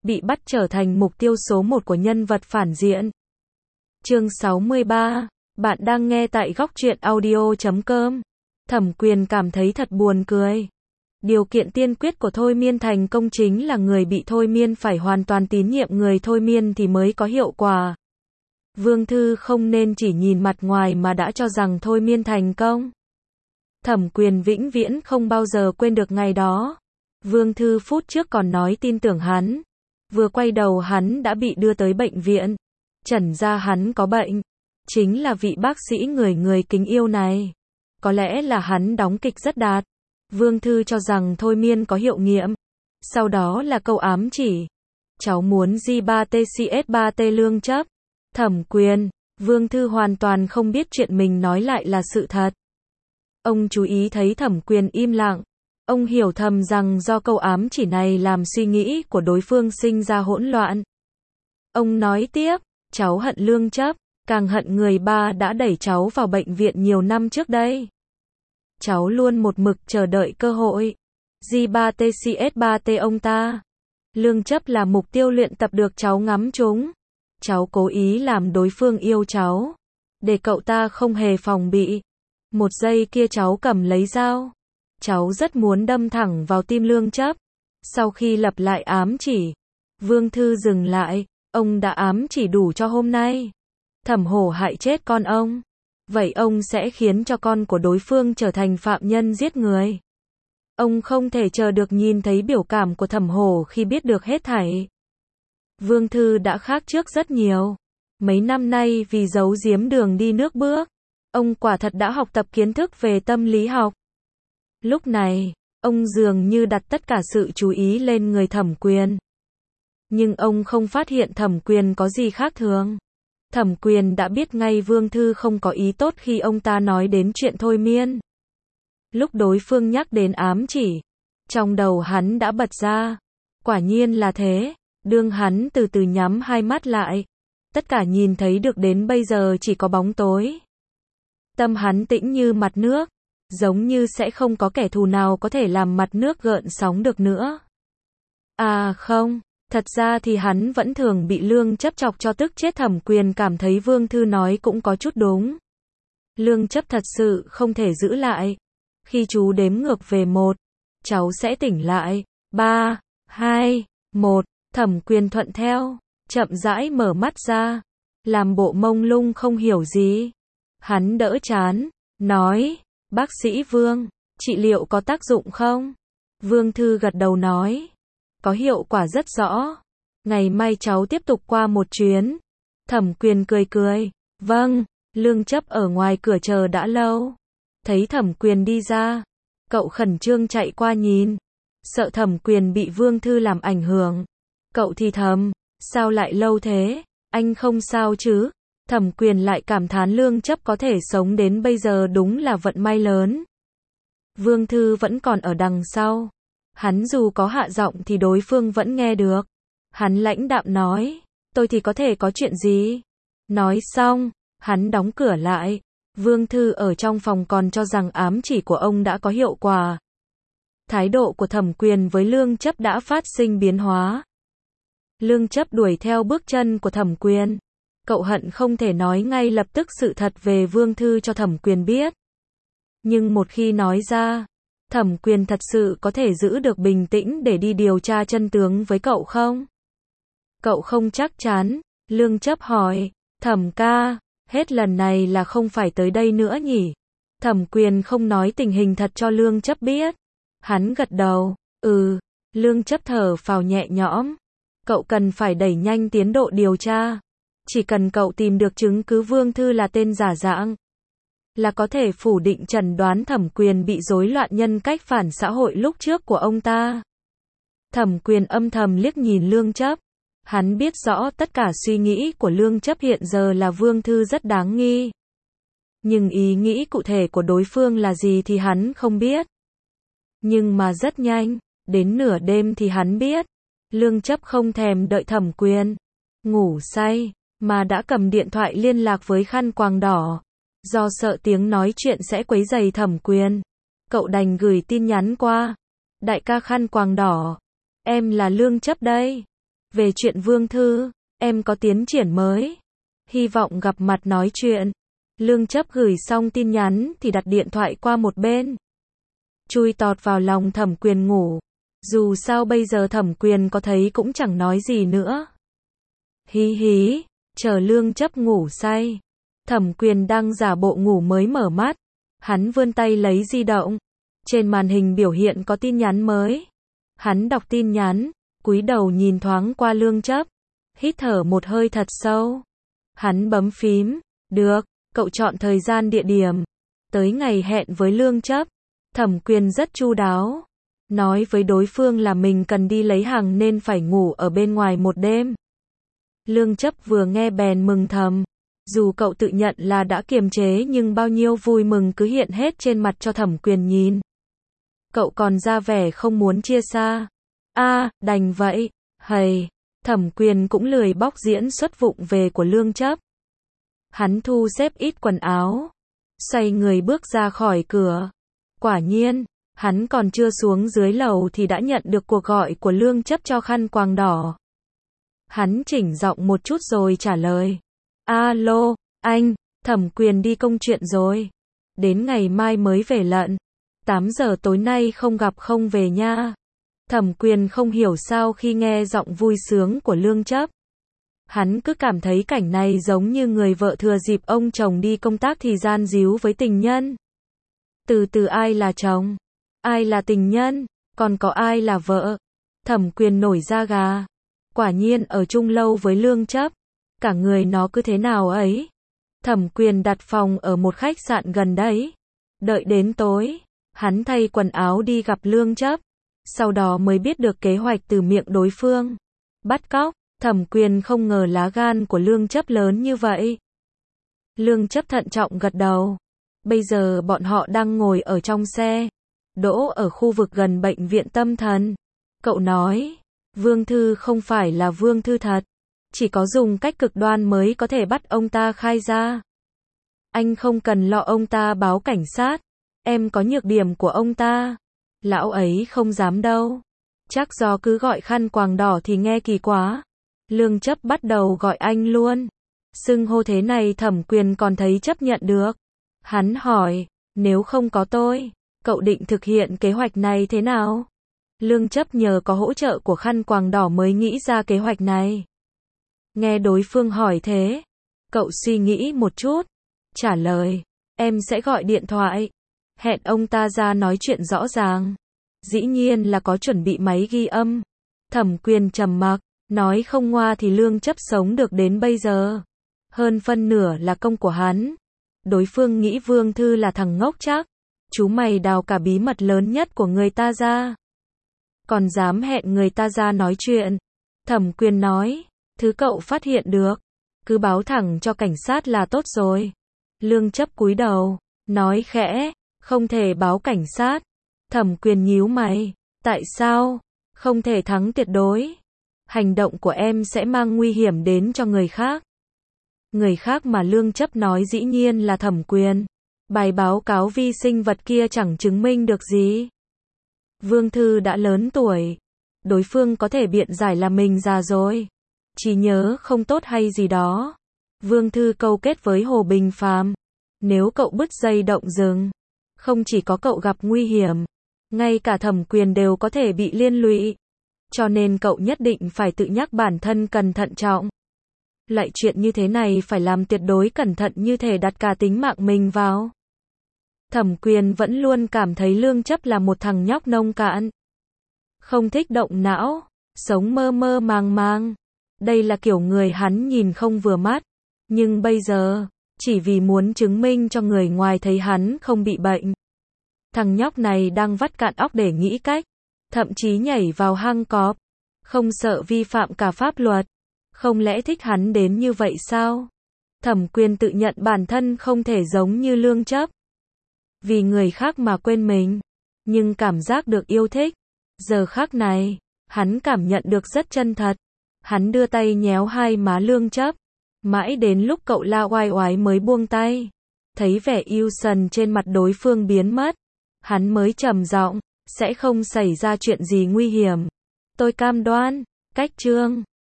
bị bắt trở thành mục tiêu số 1 của nhân vật phản diện. Chương 63, bạn đang nghe tại góc truyện audio.com. Thẩm Quyền cảm thấy thật buồn cười. Điều kiện tiên quyết của thôi miên thành công chính là người bị thôi miên phải hoàn toàn tín nhiệm người thôi miên thì mới có hiệu quả. Vương Thư không nên chỉ nhìn mặt ngoài mà đã cho rằng thôi miên thành công. Thẩm Quyền vĩnh viễn không bao giờ quên được ngày đó. Vương Thư phút trước còn nói tin tưởng hắn. Vừa quay đầu hắn đã bị đưa tới bệnh viện. Chẩn ra hắn có bệnh. Chính là vị bác sĩ người kính yêu này. Có lẽ là hắn đóng kịch rất đạt. Vương Thư cho rằng thôi miên có hiệu nghiệm. Sau đó là câu ám chỉ. Cháu muốn J3TCS3T lương chấp. Thẩm Quyền, Vương Thư hoàn toàn không biết chuyện mình nói lại là sự thật. Ông chú ý thấy Thẩm Quyền im lặng. Ông hiểu thầm rằng do câu ám chỉ này làm suy nghĩ của đối phương sinh ra hỗn loạn. Ông nói tiếp, cháu hận lương chấp, càng hận người ba đã đẩy cháu vào bệnh viện nhiều năm trước đây. Cháu luôn một mực chờ đợi cơ hội. J3TCS3T ông ta. Lương chấp là mục tiêu luyện tập được cháu ngắm trúng. Cháu cố ý làm đối phương yêu cháu. Để cậu ta không hề phòng bị. Một giây kia cháu cầm lấy dao. Cháu rất muốn đâm thẳng vào tim lương chấp. Sau khi lặp lại ám chỉ, Vương Thư dừng lại. Ông đã ám chỉ đủ cho hôm nay. Thẩm Hổ hại chết con ông. Vậy ông sẽ khiến cho con của đối phương trở thành phạm nhân giết người. Ông không thể chờ được nhìn thấy biểu cảm của Thẩm Hổ khi biết được hết thảy. Vương Thư đã khác trước rất nhiều. Mấy năm nay vì giấu giếm đường đi nước bước, ông quả thật đã học tập kiến thức về tâm lý học. Lúc này, ông dường như đặt tất cả sự chú ý lên người Thẩm Quyền. Nhưng ông không phát hiện Thẩm Quyền có gì khác thường. Thẩm Quyền đã biết ngay Vương Thư không có ý tốt khi ông ta nói đến chuyện thôi miên. Lúc đối phương nhắc đến ám chỉ, trong đầu hắn đã bật ra. Quả nhiên là thế. Đương hắn từ từ nhắm hai mắt lại, tất cả nhìn thấy được đến bây giờ chỉ có bóng tối. Tâm hắn tĩnh như mặt nước, giống như sẽ không có kẻ thù nào có thể làm mặt nước gợn sóng được nữa. À không, thật ra thì hắn vẫn thường bị lương chấp chọc cho tức chết. Thẩm Quyền cảm thấy Vương Thư nói cũng có chút đúng. Lương chấp thật sự không thể giữ lại. Khi chú đếm ngược về 1, cháu sẽ tỉnh lại. 3, 2, 1. Thẩm Quyền thuận theo, chậm rãi mở mắt ra, làm bộ mông lung không hiểu gì. Hắn đỡ trán, nói, bác sĩ Vương, trị liệu có tác dụng không? Vương Thư gật đầu nói, có hiệu quả rất rõ. Ngày mai cháu tiếp tục qua một chuyến. Thẩm Quyền cười cười, vâng. Lương chấp ở ngoài cửa chờ đã lâu. Thấy Thẩm Quyền đi ra, cậu khẩn trương chạy qua nhìn. Sợ Thẩm Quyền bị Vương Thư làm ảnh hưởng. Cậu thì thầm, sao lại lâu thế, anh không sao chứ? Thẩm Quyền lại cảm thán lương chấp có thể sống đến bây giờ đúng là vận may lớn. Vương Thư vẫn còn ở đằng sau. Hắn dù có hạ giọng thì đối phương vẫn nghe được. Hắn lãnh đạm nói, tôi thì có thể có chuyện gì? Nói xong, hắn đóng cửa lại. Vương Thư ở trong phòng còn cho rằng ám chỉ của ông đã có hiệu quả. Thái độ của Thẩm Quyền với lương chấp đã phát sinh biến hóa. Lương chấp đuổi theo bước chân của Thẩm Quyền. Cậu hận không thể nói ngay lập tức sự thật về Vương Thư cho Thẩm Quyền biết. Nhưng một khi nói ra, Thẩm Quyền thật sự có thể giữ được bình tĩnh để đi điều tra chân tướng với cậu không? Cậu không chắc chắn. Lương chấp hỏi, Thẩm ca, hết lần này là không phải tới đây nữa nhỉ? Thẩm Quyền không nói tình hình thật cho lương chấp biết. Hắn gật đầu, lương chấp thở phào nhẹ nhõm. Cậu cần phải đẩy nhanh tiến độ điều tra. Chỉ cần cậu tìm được chứng cứ Vương Thư là tên giả dạng, là có thể phủ định chẩn đoán Thẩm Quyền bị rối loạn nhân cách phản xã hội lúc trước của ông ta. Thẩm Quyền âm thầm liếc nhìn lương chấp. Hắn biết rõ tất cả suy nghĩ của lương chấp hiện giờ là Vương Thư rất đáng nghi. Nhưng ý nghĩ cụ thể của đối phương là gì thì hắn không biết. Nhưng mà rất nhanh, đến nửa đêm thì hắn biết. Lương chấp không thèm đợi Thẩm Quyền ngủ say, mà đã cầm điện thoại liên lạc với khăn quàng đỏ. Do sợ tiếng nói chuyện sẽ quấy rầy Thẩm Quyền, cậu đành gửi tin nhắn qua. Đại ca khăn quàng đỏ, em là lương chấp đây. Về chuyện Vương Thư, em có tiến triển mới. Hy vọng gặp mặt nói chuyện. Lương Chấp gửi xong tin nhắn thì đặt điện thoại qua một bên. Chui tọt vào lòng Thẩm Quyền ngủ. Dù sao bây giờ Thẩm Quyền có thấy cũng chẳng nói gì nữa. Hí hí, chờ Lương Chấp ngủ say. Thẩm Quyền đang giả bộ ngủ mới mở mắt. Hắn vươn tay lấy di động. Trên màn hình biểu hiện có tin nhắn mới. Hắn đọc tin nhắn, cúi đầu nhìn thoáng qua Lương Chấp. Hít thở một hơi thật sâu. Hắn bấm phím. Được, cậu chọn thời gian địa điểm. Tới ngày hẹn với Lương Chấp. Thẩm Quyền rất chu đáo. Nói với đối phương là mình cần đi lấy hàng nên phải ngủ ở bên ngoài một đêm. Lương Chấp vừa nghe bèn mừng thầm. Dù cậu tự nhận là đã kiềm chế nhưng bao nhiêu vui mừng cứ hiện hết trên mặt cho Thẩm Quyền nhìn. Cậu còn ra vẻ không muốn chia xa. Đành vậy. Hầy, Thẩm Quyền cũng lười bóc diễn xuất vụng về của Lương Chấp. Hắn thu xếp ít quần áo. Xoay người bước ra khỏi cửa. Quả nhiên, hắn còn chưa xuống dưới lầu thì đã nhận được cuộc gọi của Lương Chấp cho khăn quàng đỏ. Hắn chỉnh giọng một chút rồi trả lời. Alo, anh, Thẩm Quyền đi công chuyện rồi. Đến ngày mai mới về lận. 8 giờ tối nay không gặp không về nha. Thẩm Quyền không hiểu sao khi nghe giọng vui sướng của Lương Chấp. Hắn cứ cảm thấy cảnh này giống như người vợ thừa dịp ông chồng đi công tác thì gian díu với tình nhân. Từ từ ai là chồng? Ai là tình nhân? Còn có ai là vợ? Thẩm Quyền nổi da gà. Quả nhiên ở chung lâu với Lương Chấp. Cả người nó cứ thế nào ấy. Thẩm Quyền đặt phòng ở một khách sạn gần đấy. Đợi đến tối, hắn thay quần áo đi gặp Lương Chấp. Sau đó mới biết được kế hoạch từ miệng đối phương. Bắt cóc. Thẩm Quyền không ngờ lá gan của Lương Chấp lớn như vậy. Lương Chấp thận trọng gật đầu. Bây giờ bọn họ đang ngồi ở trong xe. Đỗ ở khu vực gần bệnh viện tâm thần. Cậu nói, Vương Thư không phải là Vương Thư thật. Chỉ có dùng cách cực đoan mới có thể bắt ông ta khai ra. Anh không cần lo ông ta báo cảnh sát. Em có nhược điểm của ông ta. Lão ấy không dám đâu. Chắc do cứ gọi khăn quàng đỏ thì nghe kỳ quá. Lương Chấp bắt đầu gọi anh luôn. Xưng hô thế này Thẩm Quyền còn thấy chấp nhận được. Hắn hỏi, nếu không có tôi, cậu định thực hiện kế hoạch này thế nào? Lương Chấp nhờ có hỗ trợ của khăn quàng đỏ mới nghĩ ra kế hoạch này. Nghe đối phương hỏi thế, cậu suy nghĩ một chút, trả lời, em sẽ gọi điện thoại, hẹn ông ta ra nói chuyện rõ ràng. Dĩ nhiên là có chuẩn bị máy ghi âm. Thẩm Quyền trầm mặc, nói không ngoa thì Lương Chấp sống được đến bây giờ. Hơn phân nửa là công của hắn. Đối phương nghĩ Vương Thư là thằng ngốc chắc. Chú mày đào cả bí mật lớn nhất của người ta ra. Còn dám hẹn người ta ra nói chuyện. Thẩm Quyền nói, thứ cậu phát hiện được, cứ báo thẳng cho cảnh sát là tốt rồi. Lương Chấp cúi đầu, nói khẽ, không thể báo cảnh sát. Thẩm Quyền nhíu mày, tại sao? Không thể thắng tuyệt đối. Hành động của em sẽ mang nguy hiểm đến cho người khác. Người khác mà Lương Chấp nói dĩ nhiên là Thẩm Quyền. Bài báo cáo vi sinh vật kia chẳng chứng minh được gì. Vương Thư đã lớn tuổi. Đối phương có thể biện giải là mình già rồi. Trí nhớ không tốt hay gì đó. Vương Thư câu kết với Hồ Bình Phàm. Nếu cậu bứt dây động rừng, không chỉ có cậu gặp nguy hiểm, ngay cả Thẩm Quyền đều có thể bị liên lụy. Cho nên cậu nhất định phải tự nhắc bản thân cần thận trọng. Lại chuyện như thế này phải làm tuyệt đối cẩn thận như thể đặt cả tính mạng mình vào. Thẩm Quyền vẫn luôn cảm thấy Lương Chấp là một thằng nhóc nông cạn. Không thích động não, sống mơ mơ màng màng. Đây là kiểu người hắn nhìn không vừa mắt. Nhưng bây giờ, chỉ vì muốn chứng minh cho người ngoài thấy hắn không bị bệnh. Thằng nhóc này đang vắt cạn óc để nghĩ cách. Thậm chí nhảy vào hang cọp. Không sợ vi phạm cả pháp luật. Không lẽ thích hắn đến như vậy sao? Thẩm Quyền tự nhận bản thân không thể giống như Lương Chấp. Vì người khác mà quên mình. Nhưng cảm giác được yêu thích. Giờ khắc này, hắn cảm nhận được rất chân thật. Hắn đưa tay nhéo hai má Lương Chấp. Mãi đến lúc cậu la oai oái mới buông tay. Thấy vẻ yêu sần trên mặt đối phương biến mất. Hắn mới trầm giọng, sẽ không xảy ra chuyện gì nguy hiểm. Tôi cam đoan. Cách chương